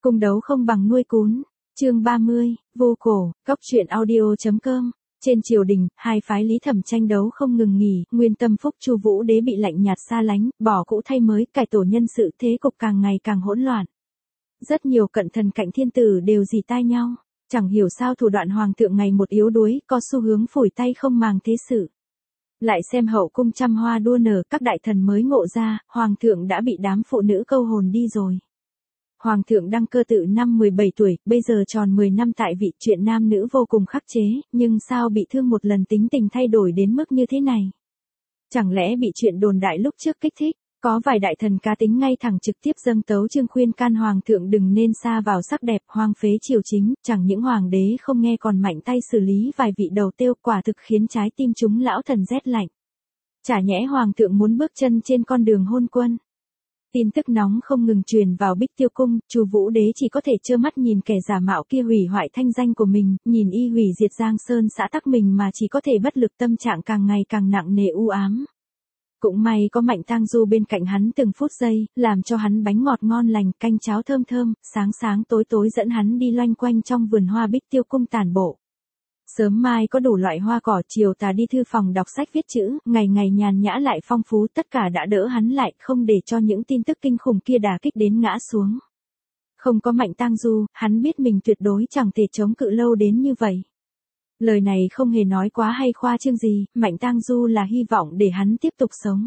Cung đấu không bằng nuôi cún. Chương 30, vô cổ, cóc truyện audio.com. Trên triều đình, hai phái Lý Thẩm tranh đấu không ngừng nghỉ, Nguyên Tâm Phúc Chu Vũ Đế bị lạnh nhạt xa lánh, bỏ cũ thay mới, cải tổ nhân sự, thế cục càng ngày càng hỗn loạn. Rất nhiều cận thần cạnh thiên tử đều rì tai nhau, chẳng hiểu sao thủ đoạn hoàng thượng ngày một yếu đuối, có xu hướng phủi tay không màng thế sự. Lại xem hậu cung trăm hoa đua nở, các đại thần mới ngộ ra, hoàng thượng đã bị đám phụ nữ câu hồn đi rồi. Hoàng thượng đăng cơ tự năm 17 tuổi, bây giờ tròn 10 năm tại vị, chuyện nam nữ vô cùng khắc chế, nhưng sao bị thương một lần tính tình thay đổi đến mức như thế này? Chẳng lẽ bị chuyện đồn đại lúc trước kích thích? Có vài đại thần cá tính ngay thẳng trực tiếp dâng tấu chương khuyên can hoàng thượng đừng nên sa vào sắc đẹp, hoang phế triều chính, chẳng những hoàng đế không nghe còn mạnh tay xử lý vài vị đầu tiêu, quả thực khiến trái tim chúng lão thần rét lạnh. Chả nhẽ hoàng thượng muốn bước chân trên con đường hôn quân? Tin tức nóng không ngừng truyền vào Bích Tiêu cung, Chu Vũ Đế chỉ có thể trơ mắt nhìn kẻ giả mạo kia hủy hoại thanh danh của mình, nhìn y hủy diệt Giang Sơn xã tắc mình mà chỉ có thể bất lực, tâm trạng càng ngày càng nặng nề u ám. Cũng may có Mạnh Tang Du bên cạnh hắn từng phút giây, làm cho hắn bánh ngọt ngon lành, canh cháo thơm thơm, sáng sáng tối tối dẫn hắn đi loanh quanh trong vườn hoa Bích Tiêu cung tản bộ. Sớm mai có đủ loại hoa cỏ, chiều tà đi thư phòng đọc sách viết chữ, ngày ngày nhàn nhã lại phong phú, tất cả đã đỡ hắn lại, không để cho những tin tức kinh khủng kia đả kích đến ngã xuống. Không có Mạnh Tang Du, hắn biết mình tuyệt đối chẳng thể chống cự lâu đến như vậy. Lời này không hề nói quá hay khoa trương gì, Mạnh Tang Du là hy vọng để hắn tiếp tục sống.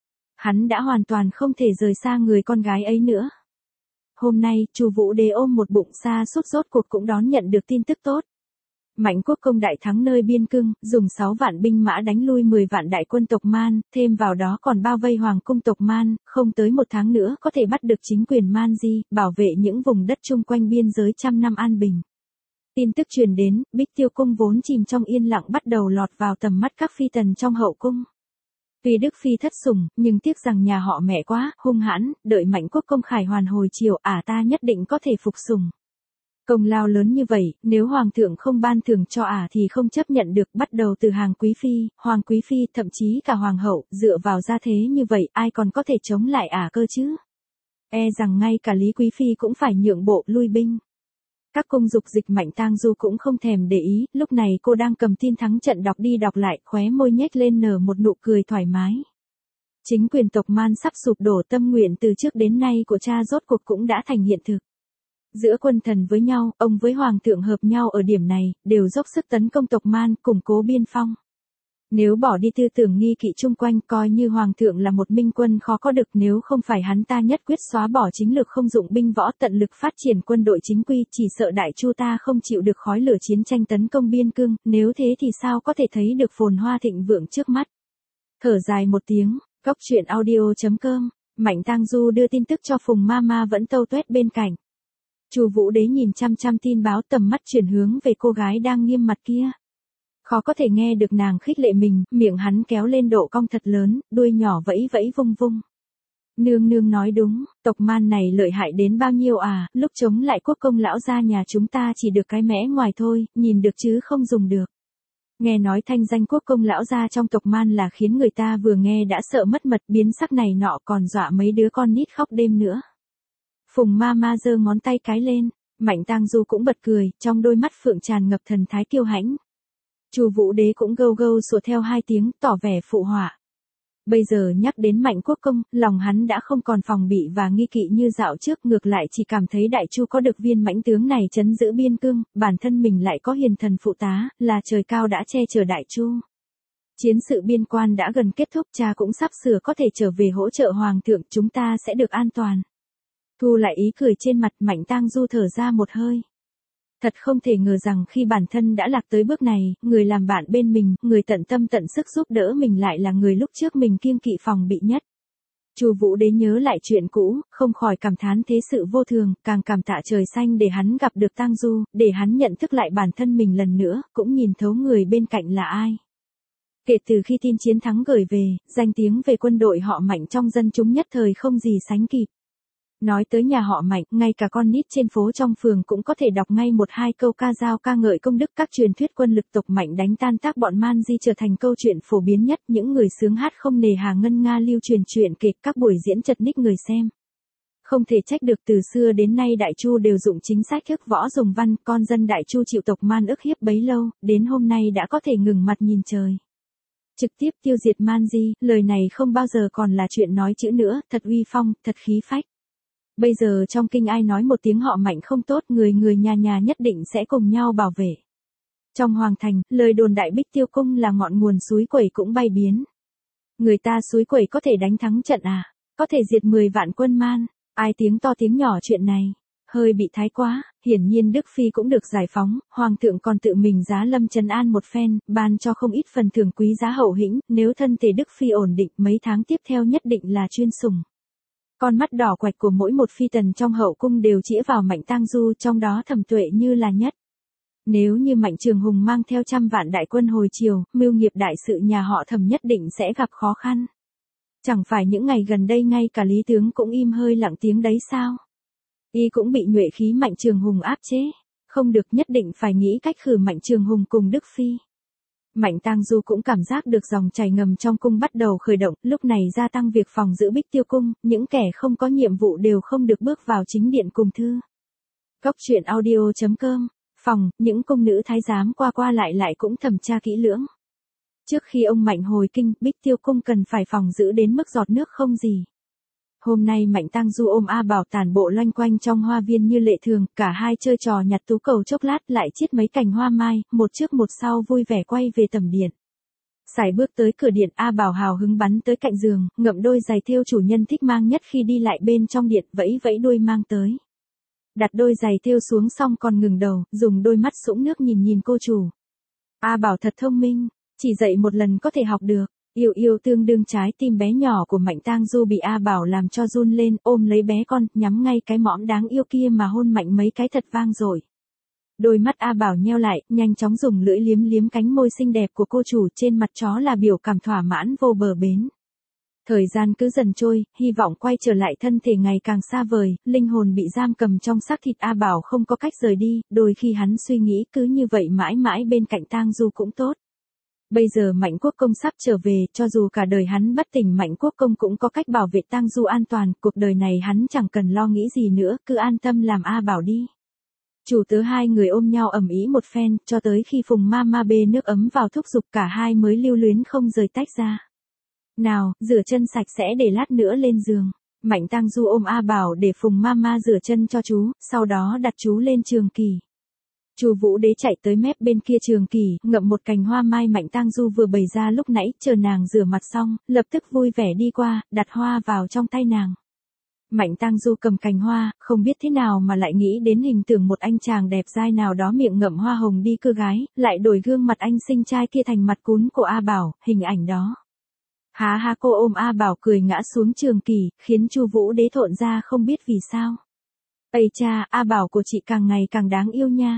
Hắn đã hoàn toàn không thể rời xa người con gái ấy nữa. Hôm nay, Chu Vũ Đế ôm một bụng sa sút rốt cuộc cũng đón nhận được tin tức tốt. Mạnh Quốc công đại thắng nơi biên cương, dùng 6 vạn binh mã đánh lui 10 vạn đại quân tộc Man, thêm vào đó còn bao vây hoàng cung tộc Man, không tới 1 tháng nữa có thể bắt được chính quyền Man Di, bảo vệ những vùng đất chung quanh biên giới trăm năm an bình. Tin tức truyền đến, Bích Tiêu cung vốn chìm trong yên lặng bắt đầu lọt vào tầm mắt các phi tần trong hậu cung. Tuy Đức Phi thất sủng, nhưng tiếc rằng nhà họ mẹ quá hung hãn, đợi Mạnh Quốc công khải hoàn hồi triều, ta nhất định có thể phục sủng. Công lao lớn như vậy, nếu hoàng thượng không ban thưởng cho thì không chấp nhận được, bắt đầu từ hàng quý phi, hoàng quý phi, thậm chí cả hoàng hậu, dựa vào gia thế như vậy, ai còn có thể chống lại cơ chứ? E rằng ngay cả Lý quý phi cũng phải nhượng bộ lui binh. Các cung dục dịch, Mạnh Tang Du cũng không thèm để ý, lúc này cô đang cầm tin thắng trận đọc đi đọc lại, khóe môi nhếch lên nở một nụ cười thoải mái. Chính quyền tộc Man sắp sụp đổ, tâm nguyện từ trước đến nay của cha rốt cuộc cũng đã thành hiện thực. Giữa quân thần với nhau, ông với hoàng thượng hợp nhau ở điểm này, đều dốc sức tấn công tộc Man, củng cố biên phong. Nếu bỏ đi tư tưởng nghi kỵ chung quanh, coi như hoàng thượng là một minh quân khó có được, nếu không phải hắn ta nhất quyết xóa bỏ chính lực không dụng binh võ, tận lực phát triển quân đội chính quy, chỉ sợ Đại Chu ta không chịu được khói lửa chiến tranh tấn công biên cương, nếu thế thì sao có thể thấy được phồn hoa thịnh vượng trước mắt. Thở dài một tiếng, cóc truyện audio.com, Mạnh Tang Du đưa tin tức cho Phùng Mama vẫn tâu tuét bên cạnh. Chu Vũ Đế nhìn chăm chăm tin báo, tầm mắt chuyển hướng về cô gái đang nghiêm mặt kia. Khó có thể nghe được nàng khích lệ mình, miệng hắn kéo lên độ cong thật lớn, đuôi nhỏ vẫy vẫy vung vung. Nương nương nói đúng, tộc Man này lợi hại đến bao nhiêu lúc chống lại quốc công lão gia nhà chúng ta chỉ được cái mẽ ngoài thôi, nhìn được chứ không dùng được. Nghe nói thanh danh quốc công lão gia trong tộc Man là khiến người ta vừa nghe đã sợ mất mật, biến sắc này nọ, còn dọa mấy đứa con nít khóc đêm nữa. Phùng Mama giơ ngón tay cái lên, Mạnh Tang Du cũng bật cười, trong đôi mắt phượng tràn ngập thần thái kiêu hãnh. Chu Vũ Đế cũng gâu gâu sủa theo 2 tiếng, tỏ vẻ phụ họa. Bây giờ nhắc đến Mạnh Quốc công, lòng hắn đã không còn phòng bị và nghi kỵ như dạo trước, ngược lại chỉ cảm thấy Đại Chu có được viên mãnh tướng này trấn giữ biên cương, bản thân mình lại có hiền thần phụ tá, là trời cao đã che chở Đại Chu. Chiến sự biên quan đã gần kết thúc, cha cũng sắp sửa có thể trở về hỗ trợ hoàng thượng, chúng ta sẽ được an toàn. Thu lại ý cười trên mặt, Mạnh Tang Du thở ra một hơi. Thật không thể ngờ rằng khi bản thân đã lạc tới bước này, người làm bạn bên mình, người tận tâm tận sức giúp đỡ mình lại là người lúc trước mình kiêng kỵ phòng bị nhất. Chu Vũ Đế nhớ lại chuyện cũ, không khỏi cảm thán thế sự vô thường, càng cảm tạ trời xanh để hắn gặp được Tang Du, để hắn nhận thức lại bản thân mình lần nữa, cũng nhìn thấu người bên cạnh là ai. Kể từ khi tin chiến thắng gửi về, danh tiếng về quân đội họ Mạnh trong dân chúng nhất thời không gì sánh kịp. Nói tới nhà họ Mạnh, ngay cả con nít trên phố trong phường cũng có thể đọc ngay 1-2 câu ca dao ca ngợi công đức các truyền thuyết quân lực tộc Mạnh đánh tan tác bọn Man Di trở thành câu chuyện phổ biến nhất, những người sướng hát không nề hà ngân nga lưu truyền chuyện kịch, các buổi diễn chật ních người xem. Không thể trách được từ xưa đến nay Đại Chu đều dụng chính sách ức võ dùng văn, con dân Đại Chu chịu tộc Man ức hiếp bấy lâu, đến hôm nay đã có thể ngừng mặt nhìn trời. Trực tiếp tiêu diệt Man Di, lời này không bao giờ còn là chuyện nói chữ nữa, thật uy phong, thật khí phách. Bây giờ trong kinh ai nói một tiếng họ Mạnh không tốt, người người nhà nhà nhất định sẽ cùng nhau bảo vệ. Trong hoàng thành, lời đồn đại Bích Tiêu Cung là ngọn nguồn suối quẩy cũng bay biến. Người ta suối quẩy có thể đánh thắng trận à? Có thể diệt 10 vạn quân Man? Ai tiếng to tiếng nhỏ chuyện này? Hơi bị thái quá, hiển nhiên Đức Phi cũng được giải phóng, Hoàng thượng còn tự mình giá lâm trấn an một phen, ban cho không ít phần thưởng quý giá hậu hĩnh, nếu thân thể Đức Phi ổn định mấy tháng tiếp theo nhất định là chuyên sủng. Con mắt đỏ quạch của mỗi một phi tần trong hậu cung đều chĩa vào Mạnh Tang Du, trong đó Thẩm Tuệ như là nhất. Nếu như Mạnh Trường Hùng mang theo 100 vạn đại quân hồi chiều, mưu nghiệp đại sự nhà họ Thẩm nhất định sẽ gặp khó khăn. Chẳng phải những ngày gần đây ngay cả Lý Tướng cũng im hơi lặng tiếng đấy sao? Y cũng bị nhuệ khí Mạnh Trường Hùng áp chế. Không được, nhất định phải nghĩ cách khử Mạnh Trường Hùng cùng Đức Phi. Mạnh Tang Du cũng cảm giác được dòng chảy ngầm trong cung bắt đầu khởi động, lúc này gia tăng việc phòng giữ Bích Tiêu Cung, những kẻ không có nhiệm vụ đều không được bước vào chính điện cùng thư. Góc truyện audio.com, phòng, những cung nữ thái giám qua qua lại cũng thẩm tra kỹ lưỡng. Trước khi ông Mạnh hồi kinh, Bích Tiêu Cung cần phải phòng giữ đến mức giọt nước không gì. Hôm nay Mạnh Tang Du ôm A Bảo tản bộ loanh quanh trong hoa viên như lệ thường, cả hai chơi trò nhặt tú cầu chốc lát lại chiết mấy cành hoa mai, một trước một sau vui vẻ quay về tầm điện. Sải bước tới cửa điện, A Bảo hào hứng bắn tới cạnh giường, ngậm đôi giày thêu chủ nhân thích mang nhất khi đi lại bên trong điện, vẫy vẫy đuôi mang tới. Đặt đôi giày thêu xuống xong còn ngừng đầu, dùng đôi mắt sũng nước nhìn cô chủ. A Bảo thật thông minh, chỉ dạy một lần có thể học được. Yêu yêu tương đương trái tim bé nhỏ của Mạnh Tang Du bị A Bảo làm cho run lên, ôm lấy bé con, nhắm ngay cái mõm đáng yêu kia mà hôn mạnh mấy cái thật vang rồi. Đôi mắt A Bảo nheo lại, nhanh chóng dùng lưỡi liếm liếm cánh môi xinh đẹp của cô chủ, trên mặt chó là biểu cảm thỏa mãn vô bờ bến. Thời gian cứ dần trôi, hy vọng quay trở lại thân thể ngày càng xa vời, linh hồn bị giam cầm trong xác thịt A Bảo không có cách rời đi, đôi khi hắn suy nghĩ cứ như vậy mãi mãi bên cạnh Tang Du cũng tốt. Bây giờ Mạnh Quốc Công sắp trở về, cho dù cả đời hắn bất tỉnh Mạnh Quốc Công cũng có cách bảo vệ Tang Du an toàn, cuộc đời này hắn chẳng cần lo nghĩ gì nữa, cứ an tâm làm A Bảo đi. Chủ tớ hai người ôm nhau ầm ĩ một phen, cho tới khi Phùng Mama bê nước ấm vào thúc giục cả hai mới lưu luyến không rời tách ra. Nào, rửa chân sạch sẽ để lát nữa lên giường. Mạnh Tang Du ôm A Bảo để Phùng Mama rửa chân cho chú, sau đó đặt chú lên trường kỳ. Chu Vũ Đế chạy tới mép bên kia trường kỳ, ngậm một cành hoa mai Mạnh Tang Du vừa bày ra lúc nãy, chờ nàng rửa mặt xong, lập tức vui vẻ đi qua, đặt hoa vào trong tay nàng. Mạnh Tang Du cầm cành hoa, không biết thế nào mà lại nghĩ đến hình tượng một anh chàng đẹp dai nào đó miệng ngậm hoa hồng đi cưa gái, lại đổi gương mặt anh xinh trai kia thành mặt cún của A Bảo, hình ảnh đó. Há há cô ôm A Bảo cười ngã xuống trường kỳ, khiến Chu Vũ Đế thộn ra không biết vì sao. Ây cha, A Bảo của chị càng ngày càng đáng yêu nha.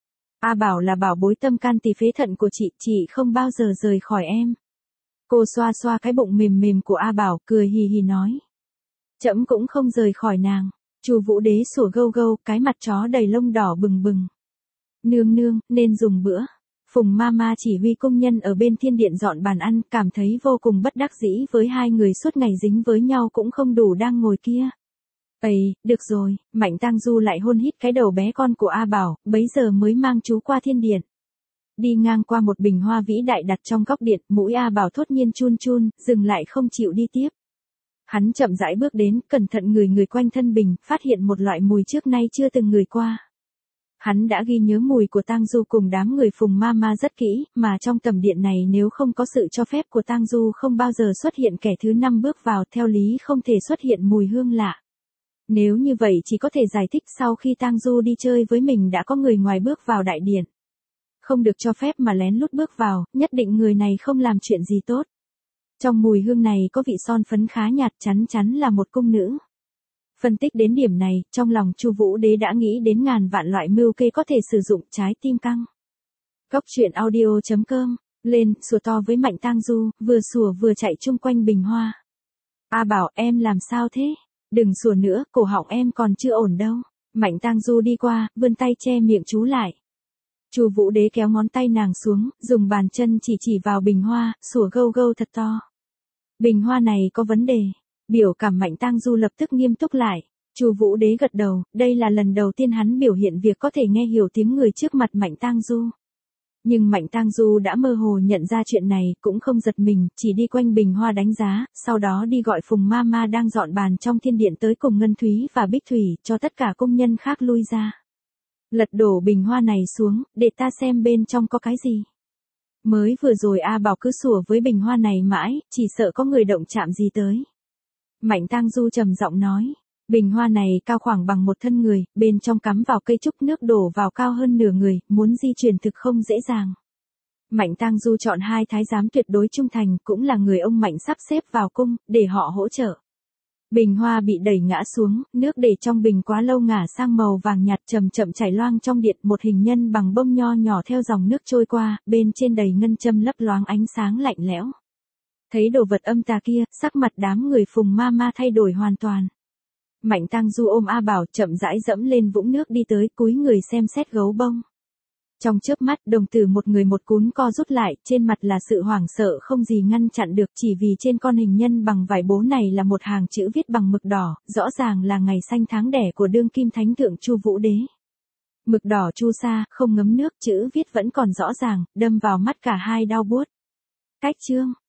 A Bảo là bảo bối tâm can tỳ phế thận của chị không bao giờ rời khỏi em. Cô xoa xoa cái bụng mềm mềm của A Bảo, cười hì hì nói. Trẫm cũng không rời khỏi nàng. Chu Vũ Đế sủa gâu gâu, cái mặt chó đầy lông đỏ bừng bừng. Nương nương, nên dùng bữa. Phùng Mama chỉ huy công nhân ở bên thiên điện dọn bàn ăn, cảm thấy vô cùng bất đắc dĩ với hai người suốt ngày dính với nhau cũng không đủ đang ngồi kia. Ây, được rồi, Mạnh Tang Du lại hôn hít cái đầu bé con của A Bảo, bấy giờ mới mang chú qua thiên điện. Đi ngang qua một bình hoa vĩ đại đặt trong góc điện, mũi A Bảo thốt nhiên chun chun, dừng lại không chịu đi tiếp. Hắn chậm rãi bước đến, cẩn thận người quanh thân bình, phát hiện một loại mùi trước nay chưa từng ngửi qua. Hắn đã ghi nhớ mùi của Tang Du cùng đám người Phùng Mama rất kỹ, mà trong tầm điện này nếu không có sự cho phép của Tang Du không bao giờ xuất hiện kẻ thứ 5 bước vào, theo lý không thể xuất hiện mùi hương lạ. Nếu như vậy chỉ có thể giải thích sau khi Tang Du đi chơi với mình đã có người ngoài bước vào đại điện. Không được cho phép mà lén lút bước vào, nhất định người này không làm chuyện gì tốt. Trong mùi hương này có vị son phấn khá nhạt, chắn chắn là một cung nữ. Phân tích đến điểm này, trong lòng Chu Vũ Đế đã nghĩ đến ngàn vạn loại mưu kê có thể sử dụng trái tim căng. Góc truyện audio.com, lên, sủa to với Mạnh Tang Du, vừa sủa vừa chạy chung quanh bình hoa. A Bảo, em làm sao thế? Đừng sủa nữa, cổ họng em còn chưa ổn đâu. Mạnh Tang Du đi qua, vươn tay che miệng chú lại. Chu Vũ Đế kéo ngón tay nàng xuống, dùng bàn chân chỉ vào bình hoa, sủa gâu gâu thật to. Bình hoa này có vấn đề. Biểu cảm Mạnh Tang Du lập tức nghiêm túc lại. Chu Vũ Đế gật đầu, đây là lần đầu tiên hắn biểu hiện việc có thể nghe hiểu tiếng người trước mặt Mạnh Tang Du. Nhưng Mạnh Tang Du đã mơ hồ nhận ra chuyện này, cũng không giật mình, chỉ đi quanh bình hoa đánh giá, sau đó đi gọi Phùng Mama đang dọn bàn trong thiên điện tới cùng Ngân Thúy và Bích Thủy, cho tất cả công nhân khác lui ra. Lật đổ bình hoa này xuống, để ta xem bên trong có cái gì. Mới vừa rồi A Bảo cứ sủa với bình hoa này mãi, chỉ sợ có người động chạm gì tới. Mạnh Tang Du trầm giọng nói, bình hoa này cao khoảng bằng một thân người, bên trong cắm vào cây trúc nước đổ vào cao hơn nửa người, muốn di chuyển thực không dễ dàng. Mạnh Tang Du chọn 2 thái giám tuyệt đối trung thành, cũng là người ông Mạnh sắp xếp vào cung, để họ hỗ trợ. Bình hoa bị đẩy ngã xuống, nước để trong bình quá lâu ngả sang màu vàng nhạt chậm chậm chảy loang trong điện, một hình nhân bằng bông nho nhỏ theo dòng nước trôi qua, bên trên đầy ngân châm lấp loáng ánh sáng lạnh lẽo. Thấy đồ vật âm tà kia, sắc mặt đám người Phùng Mama thay đổi hoàn toàn. Mạnh Tang Du ôm A Bảo chậm rãi dẫm lên vũng nước đi tới, cúi người xem xét gấu bông. Trong chớp mắt, đồng tử một người một cún co rút lại, trên mặt là sự hoảng sợ không gì ngăn chặn được, chỉ vì trên con hình nhân bằng vải bố này là một hàng chữ viết bằng mực đỏ, rõ ràng là ngày sanh tháng đẻ của đương kim thánh thượng Chu Vũ Đế. Mực đỏ chu sa, không ngấm nước, chữ viết vẫn còn rõ ràng, đâm vào mắt cả hai đau buốt. Cách chương